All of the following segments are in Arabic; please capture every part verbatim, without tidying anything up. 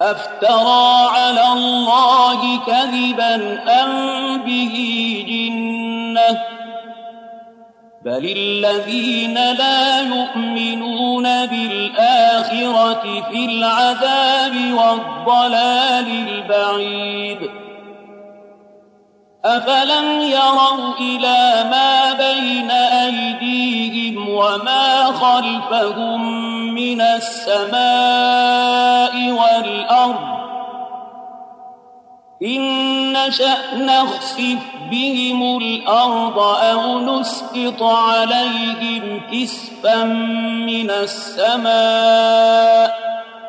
أفترى على الله كذبا أم به جنة بل الذين لا يؤمنون بالآخرة في العذاب والضلال البعيد أفلم يروا إلى ما بين أيديهم وما خلفهم من السماء والأرض إن نشأ نخسف بهم الأرض أو نسقط عليهم كسفا من السماء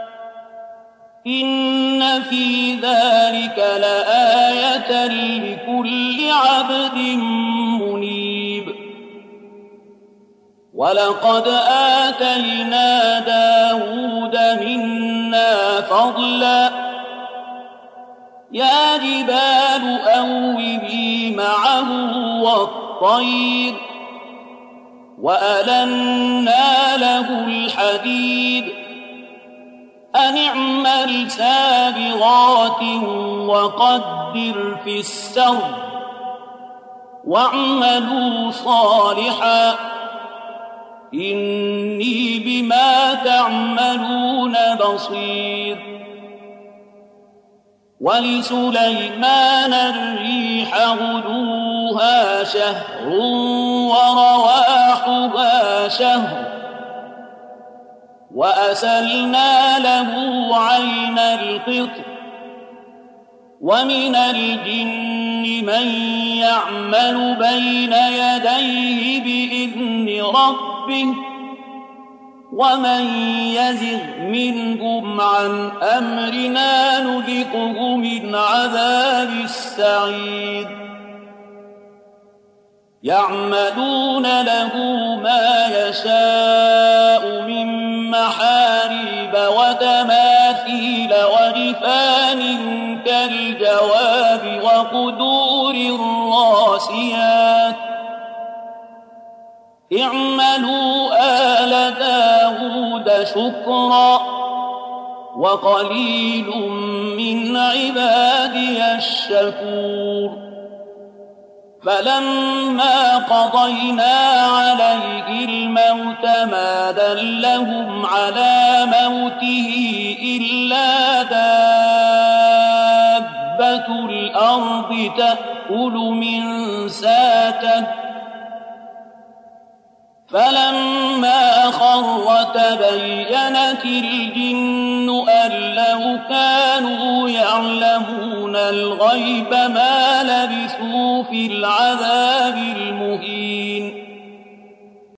إن في ذلك لآية لكل عبد منيب ولقد آتينا داود منا فضلا يا جبال أوبي معه والطير وألنا له الحديد أن اعمل سابغات وقدر في السرد واعملوا صالحا إني بما تعملون بصير ولسليمان الريح غدوها شهر ورواحها شهر وأسلنا له عين القطر ومن الجن من يعمل بين يديه بإذن ربه ومن يزغ منهم عن أمرنا نذقه من عذاب السعير يعملون له ما يشاء من محاريب وتماثيل وجفان كالجواب وقدور الراسيات اعملوا آل داود شكرا وقليل من عبادي الشكور فلما قضينا عليه الموت ما دلهم على موته إلا دابة الأرض تأكل من ساته فلما خر تبينت الجن أن لو كانوا يعلمون الغيب ما لبثوا في العذاب المهين